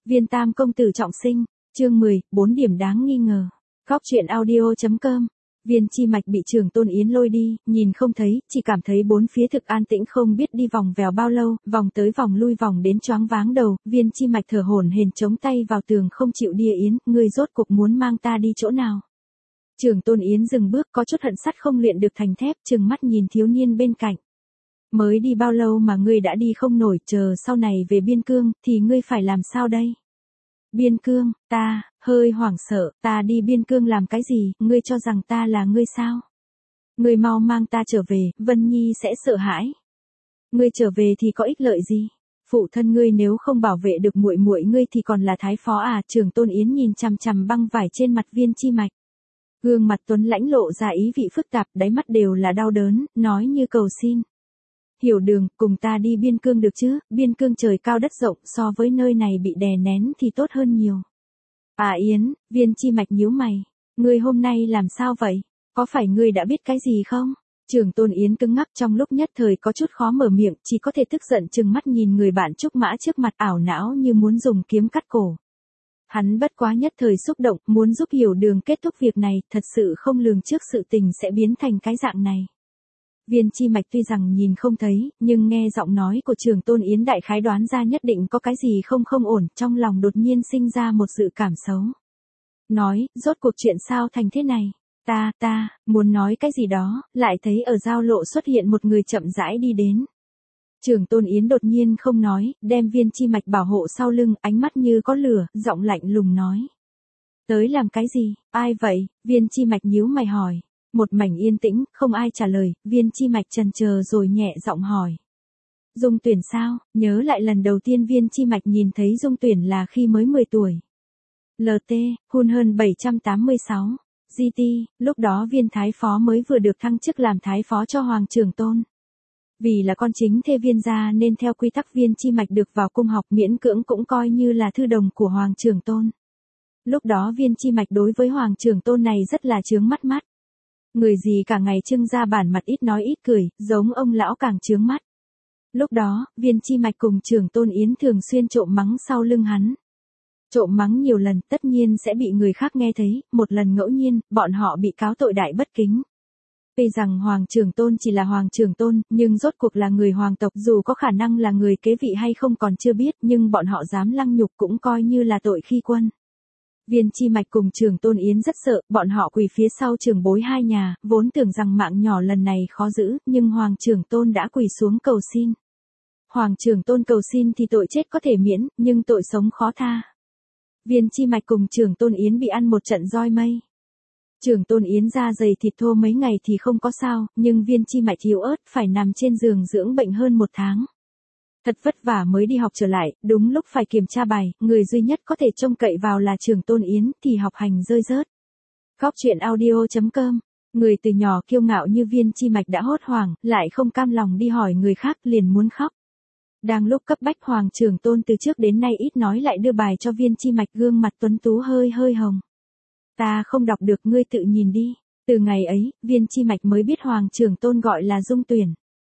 Viên Tam công tử trọng sinh, chương 10, 4 điểm đáng nghi ngờ. Góc truyện audio.com. Viên Chi Mạch bị Trường Tôn Yến lôi đi, nhìn không thấy, chỉ cảm thấy bốn phía thực an tĩnh không biết đi vòng vèo bao lâu, vòng tới vòng lui vòng đến choáng váng đầu, Viên Chi Mạch thở hổn hển chống tay vào tường không chịu đi. Yến, ngươi rốt cuộc muốn mang ta đi chỗ nào? Trường Tôn Yến dừng bước, có chút hận sắt không luyện được thành thép, trừng mắt nhìn thiếu niên bên cạnh. Mới đi bao lâu mà ngươi đã đi không nổi, chờ sau này về Biên Cương, thì ngươi phải làm sao đây? Biên Cương, ta, hơi hoảng sợ, ta đi Biên Cương làm cái gì, ngươi cho rằng ta là ngươi sao? Ngươi mau mang ta trở về, Vân Nhi sẽ sợ hãi. Ngươi trở về thì có ích lợi gì? Phụ thân ngươi nếu không bảo vệ được muội muội ngươi thì còn là thái phó à? Trường Tôn Yến nhìn chằm chằm băng vải trên mặt Viên Chi Mạch. Gương mặt tuấn lãnh lộ ra ý vị phức tạp, đáy mắt đều là đau đớn, nói như cầu xin. Hiểu Đường, cùng ta đi Biên Cương được chứ, Biên Cương trời cao đất rộng, so với nơi này bị đè nén thì tốt hơn nhiều. À Yến, Viên Chi Mạch nhíu mày, ngươi hôm nay làm sao vậy? Có phải ngươi đã biết cái gì không? Trường Tôn Yến cứng ngắc, trong lúc nhất thời có chút khó mở miệng, chỉ có thể tức giận trừng mắt nhìn người bạn trúc mã trước mặt, ảo não như muốn dùng kiếm cắt cổ. Hắn bất quá nhất thời xúc động, muốn giúp Hiểu Đường kết thúc việc này, thật sự không lường trước sự tình sẽ biến thành cái dạng này. Viên Chi Mạch tuy rằng nhìn không thấy, nhưng nghe giọng nói của Trường Tôn Yến đại khái đoán ra nhất định có cái gì không ổn, trong lòng đột nhiên sinh ra một dự cảm xấu. Nói, rốt cuộc chuyện sao thành thế này? Ta, muốn nói cái gì đó, lại thấy ở giao lộ xuất hiện một người chậm rãi đi đến. Trường Tôn Yến đột nhiên không nói, đem Viên Chi Mạch bảo hộ sau lưng, ánh mắt như có lửa, giọng lạnh lùng nói. Tới làm cái gì, ai vậy? Viên Chi Mạch nhíu mày hỏi. Một mảnh yên tĩnh, không ai trả lời, Viên Chi Mạch chần chờ rồi nhẹ giọng hỏi. Dung Tuyển sao? Nhớ lại lần đầu tiên Viên Chi Mạch nhìn thấy Dung Tuyển là khi mới 10 tuổi. LT, hun hơn 786. GT, lúc đó Viên Thái Phó mới vừa được thăng chức làm Thái Phó cho Hoàng Trường Tôn. Vì là con chính thê Viên gia nên theo quy tắc Viên Chi Mạch được vào cung học miễn cưỡng cũng coi như là thư đồng của Hoàng Trường Tôn. Lúc đó Viên Chi Mạch đối với Hoàng Trường Tôn này rất là chướng mắt. Người gì cả ngày trưng ra bản mặt ít nói ít cười, giống ông lão càng chướng mắt. Lúc đó, Viên Chi Mạch cùng Trường Tôn Yến thường xuyên trộm mắng sau lưng hắn. Trộm mắng nhiều lần tất nhiên sẽ bị người khác nghe thấy, một lần ngẫu nhiên, bọn họ bị cáo tội đại bất kính. Tuy rằng Hoàng Trường Tôn chỉ là Hoàng Trường Tôn, nhưng rốt cuộc là người hoàng tộc, dù có khả năng là người kế vị hay không còn chưa biết, nhưng bọn họ dám lăng nhục cũng coi như là tội khi quân. Viên Chi Mạch cùng Trường Tôn Yến rất sợ, bọn họ quỳ phía sau Trường bối hai nhà, vốn tưởng rằng mạng nhỏ lần này khó giữ, nhưng Hoàng Trường Tôn đã quỳ xuống cầu xin. Hoàng Trường Tôn cầu xin thì tội chết có thể miễn, nhưng tội sống khó tha. Viên Chi Mạch cùng Trường Tôn Yến bị ăn một trận roi mây. Trường Tôn Yến da dày thịt thô mấy ngày thì không có sao, nhưng Viên Chi Mạch yếu ớt phải nằm trên giường dưỡng bệnh hơn 1 tháng. Thật vất vả mới đi học trở lại, đúng lúc phải kiểm tra bài, người duy nhất có thể trông cậy vào là Trường Tôn Yến, thì học hành rơi rớt. Góc truyện audio.com. Người từ nhỏ kiêu ngạo như Viên Chi Mạch đã hốt hoảng, lại không cam lòng đi hỏi người khác, liền muốn khóc. Đang lúc cấp bách, Hoàng Trường Tôn từ trước đến nay ít nói lại đưa bài cho Viên Chi Mạch, gương mặt tuấn tú hơi hồng. Ta không đọc được, ngươi tự nhìn đi. Từ ngày ấy, Viên Chi Mạch mới biết Hoàng Trường Tôn gọi là Dung Tuyển.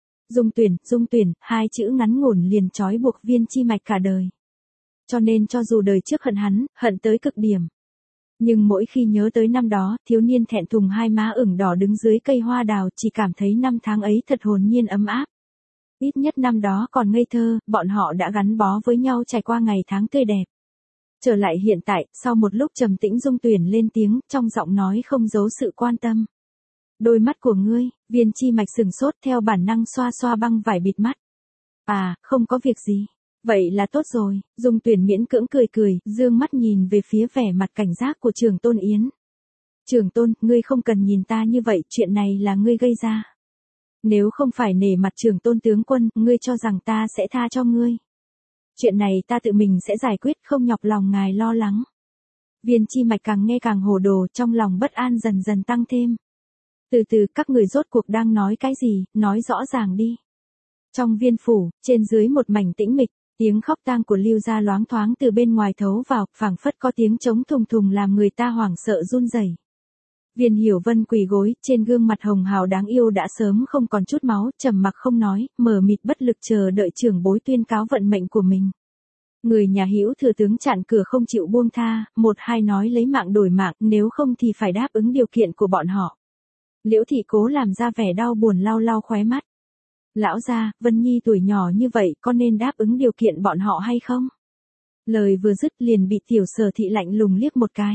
Dung Tuyển, hai chữ ngắn ngủn liền trói buộc Viên Chi Mạch cả đời. Cho nên cho dù đời trước hận hắn, hận tới cực điểm. Nhưng mỗi khi nhớ tới năm đó, thiếu niên thẹn thùng hai má ửng đỏ đứng dưới cây hoa đào, chỉ cảm thấy năm tháng ấy thật hồn nhiên ấm áp. Ít nhất năm đó còn ngây thơ, bọn họ đã gắn bó với nhau trải qua ngày tháng tươi đẹp. Trở lại hiện tại, sau một lúc trầm tĩnh, Dung Tuyển lên tiếng, trong giọng nói không giấu sự quan tâm. Đôi mắt của ngươi, Viên Chi Mạch sừng sốt, theo bản năng xoa băng vải bịt mắt. À, không có việc gì. Vậy là tốt rồi. Dung Tuyển miễn cưỡng cười, dương mắt nhìn về phía vẻ mặt cảnh giác của Trường Tôn Yến. Trường Tôn, ngươi không cần nhìn ta như vậy, chuyện này là ngươi gây ra. Nếu không phải nể mặt Trường Tôn tướng quân, ngươi cho rằng ta sẽ tha cho ngươi. Chuyện này ta tự mình sẽ giải quyết, không nhọc lòng ngài lo lắng. Viên Chi Mạch càng nghe càng hồ đồ, trong lòng bất an dần tăng thêm. Từ từ, các người rốt cuộc đang nói cái gì, nói rõ ràng đi. Trong viên phủ, trên dưới một mảnh tĩnh mịch, tiếng khóc tang của Lưu gia loáng thoáng từ bên ngoài thấu vào, phảng phất có tiếng trống thùng làm người ta hoảng sợ run rẩy. Viên Hiểu Vân quỳ gối, trên gương mặt hồng hào đáng yêu đã sớm không còn chút máu, trầm mặc không nói, mờ mịt bất lực chờ đợi trưởng bối tuyên cáo vận mệnh của mình. Người nhà Hữu Thừa tướng chặn cửa không chịu buông tha, một hai nói lấy mạng đổi mạng, nếu không thì phải đáp ứng điều kiện của bọn họ. Liễu thị cố làm ra vẻ đau buồn lau lau khóe mắt. Lão gia, Vân Nhi tuổi nhỏ như vậy có nên đáp ứng điều kiện bọn họ hay không? Lời vừa dứt liền bị Tiểu Sở Thị lạnh lùng liếc một cái.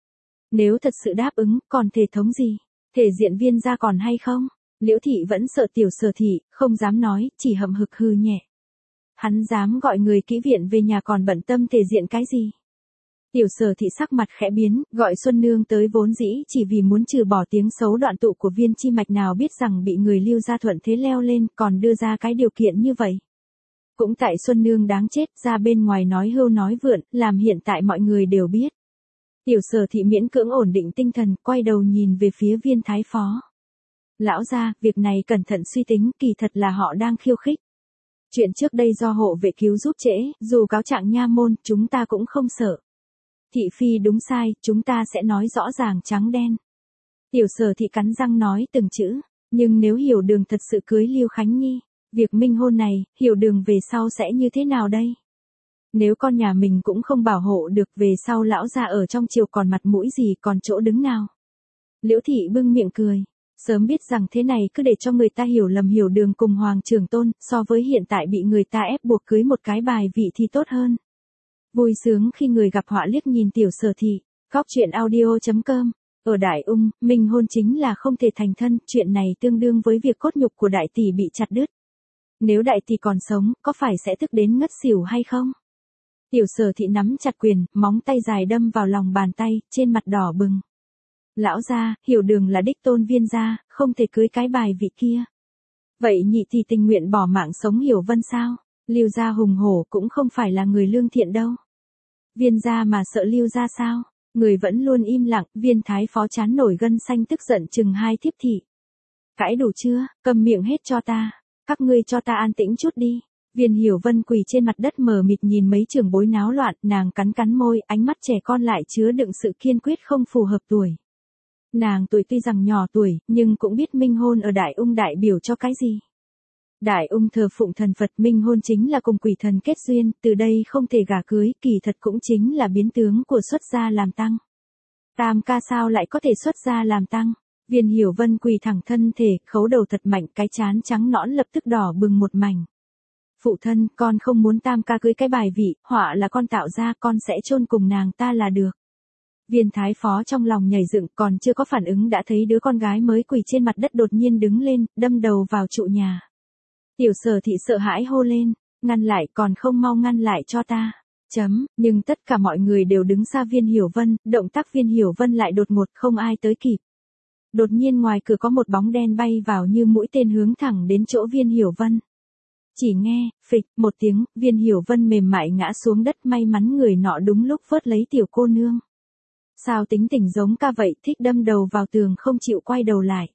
Nếu thật sự đáp ứng, còn thể thống gì? Thể diện Viên gia còn hay không? Liễu thị vẫn sợ Tiểu Sở Thị, không dám nói, chỉ hậm hực hừ nhẹ. Hắn dám gọi người kỹ viện về nhà còn bận tâm thể diện cái gì? Tiểu Sở Thị sắc mặt khẽ biến, gọi Xuân Nương tới vốn dĩ chỉ vì muốn trừ bỏ tiếng xấu đoạn tụ của Viên Chi Mạch, nào biết rằng bị người Lưu gia thuận thế leo lên, còn đưa ra cái điều kiện như vậy. Cũng tại Xuân Nương đáng chết, ra bên ngoài nói hưu nói vượn, làm hiện tại mọi người đều biết. Tiểu Sở Thị miễn cưỡng ổn định tinh thần, quay đầu nhìn về phía Viên thái phó. Lão gia, việc này cẩn thận suy tính, kỳ thật là họ đang khiêu khích. Chuyện trước đây do hộ vệ cứu giúp trễ, dù cáo trạng nha môn, chúng ta cũng không sợ. Thị phi đúng sai, chúng ta sẽ nói rõ ràng trắng đen. Tiểu Sở Thị cắn răng nói từng chữ, nhưng nếu Hiểu Đường thật sự cưới Lưu Khánh Nhi, việc minh hôn này, Hiểu Đường về sau sẽ như thế nào đây? Nếu con nhà mình cũng không bảo hộ được, về sau lão gia ở trong triều còn mặt mũi gì, còn chỗ đứng nào? Liễu thị bưng miệng cười, sớm biết rằng thế này cứ để cho người ta hiểu lầm Hiểu Đường cùng Hoàng Trường Tôn, so với hiện tại bị người ta ép buộc cưới một cái bài vị thì tốt hơn. Vui sướng khi người gặp họa liếc nhìn Tiểu Sở Thị. Góc truyện audio.com. Ở Đại Ung, minh hôn chính là không thể thành thân, chuyện này tương đương với việc cốt nhục của đại tỷ bị chặt đứt. Nếu đại tỷ còn sống, có phải sẽ tức đến ngất xỉu hay không? Tiểu Sở Thị nắm chặt quyền, móng tay dài đâm vào lòng bàn tay, trên mặt đỏ bừng. Lão gia, Hiểu Đường là đích tôn Viên gia, không thể cưới cái bài vị kia. Vậy nhị thì tình nguyện bỏ mạng sống Hiểu Vân sao? Lưu gia hùng hổ cũng không phải là người lương thiện đâu. Viên gia mà sợ Lưu gia sao? Người vẫn luôn im lặng, Viên thái phó chán nổi gân xanh tức giận chừng hai thiếp thị. Cãi đủ chưa, cầm miệng hết cho ta, các ngươi cho ta an tĩnh chút đi. Viên Hiểu Vân quỳ trên mặt đất mờ mịt nhìn mấy trưởng bối náo loạn, nàng cắn cắn môi, ánh mắt trẻ con lại chứa đựng sự kiên quyết không phù hợp tuổi. Nàng tuổi tuy rằng nhỏ tuổi, nhưng cũng biết minh hôn ở Đại Ung đại biểu cho cái gì. Đại Ung thờ phụng thần Phật, minh hôn chính là cùng quỷ thần kết duyên, từ đây không thể gả cưới, kỳ thật cũng chính là biến tướng của xuất gia làm tăng. Tam ca sao lại có thể xuất gia làm tăng? Viên Hiểu Vân quỳ thẳng thân thể, khấu đầu thật mạnh, cái trán trắng nõn lập tức đỏ bừng một mảnh. Phụ thân, con không muốn tam ca cưới cái bài vị, họa là con tạo ra, con sẽ chôn cùng nàng ta là được. Viên thái phó trong lòng nhảy dựng, còn chưa có phản ứng đã thấy đứa con gái mới quỳ trên mặt đất đột nhiên đứng lên, đâm đầu vào trụ nhà. Tiểu Sở Thị sợ hãi hô lên, ngăn lại, còn không mau ngăn lại cho ta. Nhưng tất cả mọi người đều đứng xa Viên Hiểu Vân, động tác Viên Hiểu Vân lại đột ngột, không ai tới kịp. Đột nhiên ngoài cửa có một bóng đen bay vào như mũi tên hướng thẳng đến chỗ Viên Hiểu Vân. Chỉ nghe, phịch, một tiếng, Viên Hiểu Vân mềm mại ngã xuống đất, may mắn người nọ đúng lúc vớt lấy tiểu cô nương. Sao tính tình giống ca vậy, thích đâm đầu vào tường không chịu quay đầu lại.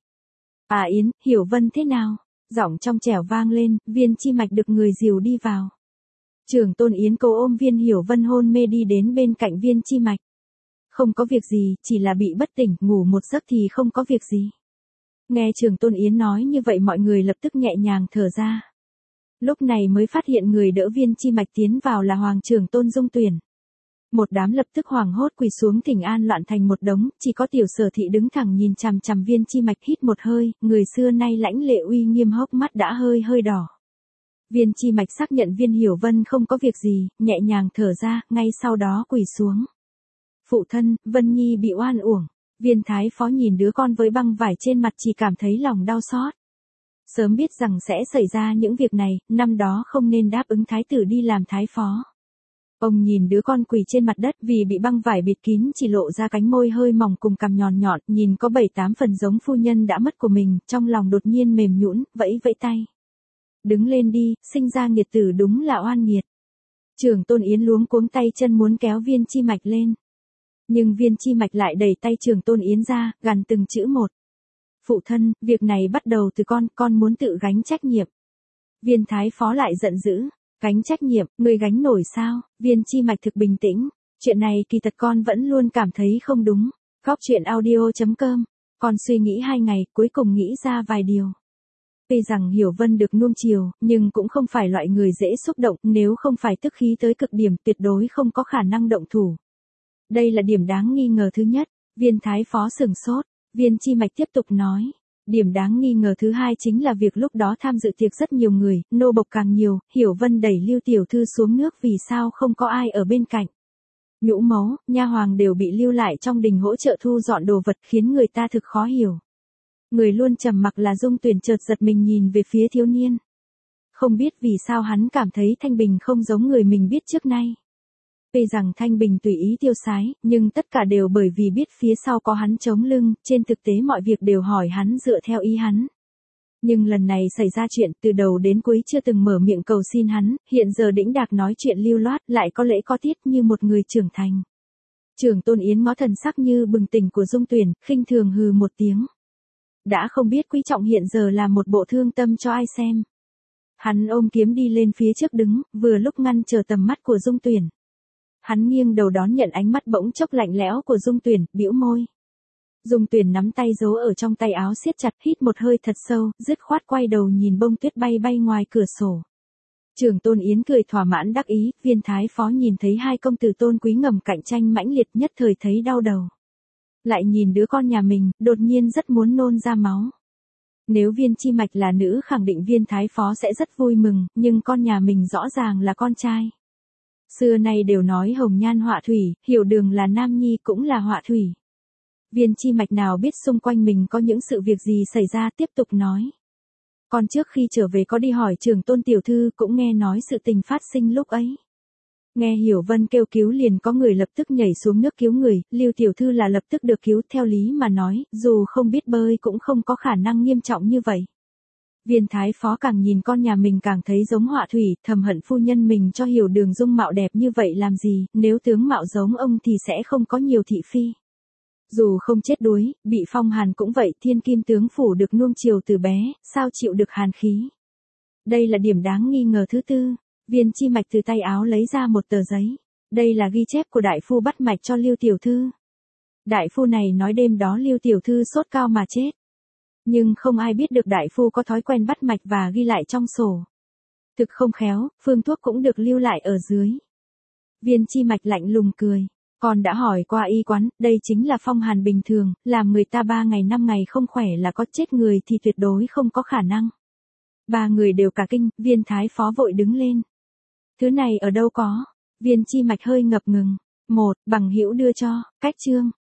À Yến, Hiểu Vân thế nào? Giọng trong trẻo vang lên, Viên Chi Mạch được người dìu đi vào. Trưởng tôn Yến cô ôm Viên Hiểu Vân hôn mê đi đến bên cạnh Viên Chi Mạch. Không có việc gì, chỉ là bị bất tỉnh, ngủ một giấc thì không có việc gì. Nghe trưởng tôn Yến nói như vậy mọi người lập tức nhẹ nhàng thở ra. Lúc này mới phát hiện người đỡ Viên Chi Mạch tiến vào là Hoàng trưởng tôn Dung Tuyển. Một đám lập tức hoảng hốt quỳ xuống thỉnh an loạn thành một đống, chỉ có Tiểu Sở Thị đứng thẳng nhìn chằm chằm Viên Chi Mạch hít một hơi, người xưa nay lãnh lệ uy nghiêm hốc mắt đã hơi hơi đỏ. Viên Chi Mạch xác nhận Viên Hiểu Vân không có việc gì, nhẹ nhàng thở ra, ngay sau đó quỳ xuống. Phụ thân, Vân Nhi bị oan uổng. Viên thái phó nhìn đứa con với băng vải trên mặt chỉ cảm thấy lòng đau xót. Sớm biết rằng sẽ xảy ra những việc này, năm đó không nên đáp ứng thái tử đi làm thái phó. Ông nhìn đứa con quỳ trên mặt đất vì bị băng vải bịt kín chỉ lộ ra cánh môi hơi mỏng cùng cằm nhọn nhọn, nhìn có 7-8 phần giống phu nhân đã mất của mình, trong lòng đột nhiên mềm nhũn, vẫy vẫy tay. Đứng lên đi, sinh ra nghiệt tử đúng là oan nghiệt. Trưởng tôn Yến luống cuống tay chân muốn kéo Viên Chi Mạch lên. Nhưng Viên Chi Mạch lại đẩy tay trưởng tôn Yến ra, gằn từng chữ một. Phụ thân, việc này bắt đầu từ con muốn tự gánh trách nhiệm. Viên thái phó lại giận dữ. Gánh trách nhiệm, người gánh nổi sao? Viên Chi Mạch thực bình tĩnh. Chuyện này kỳ thật con vẫn luôn cảm thấy không đúng. Góc truyện audio.com. Con suy nghĩ 2 ngày, cuối cùng nghĩ ra vài điều. Tuy rằng Hiểu Vân được nuông chiều, nhưng cũng không phải loại người dễ xúc động, nếu không phải tức khí tới cực điểm tuyệt đối không có khả năng động thủ. Đây là điểm đáng nghi ngờ thứ nhất. Viên thái phó sửng sốt, Viên Chi Mạch tiếp tục nói. Điểm đáng nghi ngờ thứ hai chính là việc lúc đó tham dự tiệc rất nhiều người, nô bộc càng nhiều, Hiểu Vân đẩy Lưu tiểu thư xuống nước vì sao không có ai ở bên cạnh. Nhũ mấu, nha hoàng đều bị lưu lại trong đình hỗ trợ thu dọn đồ vật khiến người ta thực khó hiểu. Người luôn trầm mặc là Dung Tuyển chợt giật mình nhìn về phía thiếu niên. Không biết vì sao hắn cảm thấy Thanh Bình không giống người mình biết trước nay. Tuy rằng Thanh Bình tùy ý tiêu sái, nhưng tất cả đều bởi vì biết phía sau có hắn chống lưng, trên thực tế mọi việc đều hỏi hắn dựa theo ý hắn. Nhưng lần này xảy ra chuyện từ đầu đến cuối chưa từng mở miệng cầu xin hắn, hiện giờ đĩnh đạc nói chuyện lưu loát lại có lễ có tiết như một người trưởng thành. Trưởng Tôn Yến ngó thần sắc như bừng tỉnh của Dung Tuyển, khinh thường hừ một tiếng. Đã không biết quý trọng hiện giờ là một bộ thương tâm cho ai xem. Hắn ôm kiếm đi lên phía trước đứng, vừa lúc ngăn chờ tầm mắt của Dung Tuyển. Hắn nghiêng đầu đón nhận ánh mắt bỗng chốc lạnh lẽo của Dung Tuyển, bĩu môi. Dung Tuyển nắm tay giấu ở trong tay áo siết chặt, hít một hơi thật sâu, dứt khoát quay đầu nhìn bông tuyết bay bay ngoài cửa sổ. Trưởng Tôn Yến cười thỏa mãn đắc ý, Viên thái phó nhìn thấy hai công tử tôn quý ngầm cạnh tranh mãnh liệt nhất thời thấy đau đầu. Lại nhìn đứa con nhà mình, đột nhiên rất muốn nôn ra máu. Nếu Viên Chi Mạch là nữ khẳng định Viên thái phó sẽ rất vui mừng, nhưng con nhà mình rõ ràng là con trai. Xưa nay đều nói hồng nhan họa thủy, Hiểu Đường là nam nhi cũng là họa thủy. Viên Chi Mạch nào biết xung quanh mình có những sự việc gì xảy ra, tiếp tục nói. Còn trước khi trở về có đi hỏi Trưởng Tôn tiểu thư, cũng nghe nói sự tình phát sinh lúc ấy. Nghe Hiểu Vân kêu cứu liền có người lập tức nhảy xuống nước cứu người, Lưu tiểu thư là lập tức được cứu, theo lý mà nói, dù không biết bơi cũng không có khả năng nghiêm trọng như vậy. Viên thái phó càng nhìn con nhà mình càng thấy giống họa thủy, thầm hận phu nhân mình cho Hiểu Đường dung mạo đẹp như vậy làm gì, nếu tướng mạo giống ông thì sẽ không có nhiều thị phi. Dù không chết đuối, bị phong hàn cũng vậy, thiên kim tướng phủ được nuông chiều từ bé, sao chịu được hàn khí. Đây là điểm đáng nghi ngờ thứ tư. Viên Chi Mạch từ tay áo lấy ra một tờ giấy. Đây là ghi chép của đại phu bắt mạch cho Lưu tiểu thư. Đại phu này nói đêm đó Lưu tiểu thư sốt cao mà chết. Nhưng không ai biết được đại phu có thói quen bắt mạch và ghi lại trong sổ. Thực không khéo, phương thuốc cũng được lưu lại ở dưới. Viên Chi Mạch lạnh lùng cười. Còn đã hỏi qua y quán, đây chính là phong hàn bình thường, làm người ta 3 ngày 5 ngày không khỏe là có chết người thì tuyệt đối không có khả năng. Ba người đều cả kinh, Viên thái phó vội đứng lên. Thứ này ở đâu có? Viên Chi Mạch hơi ngập ngừng. Bằng hữu đưa cho, cách chương.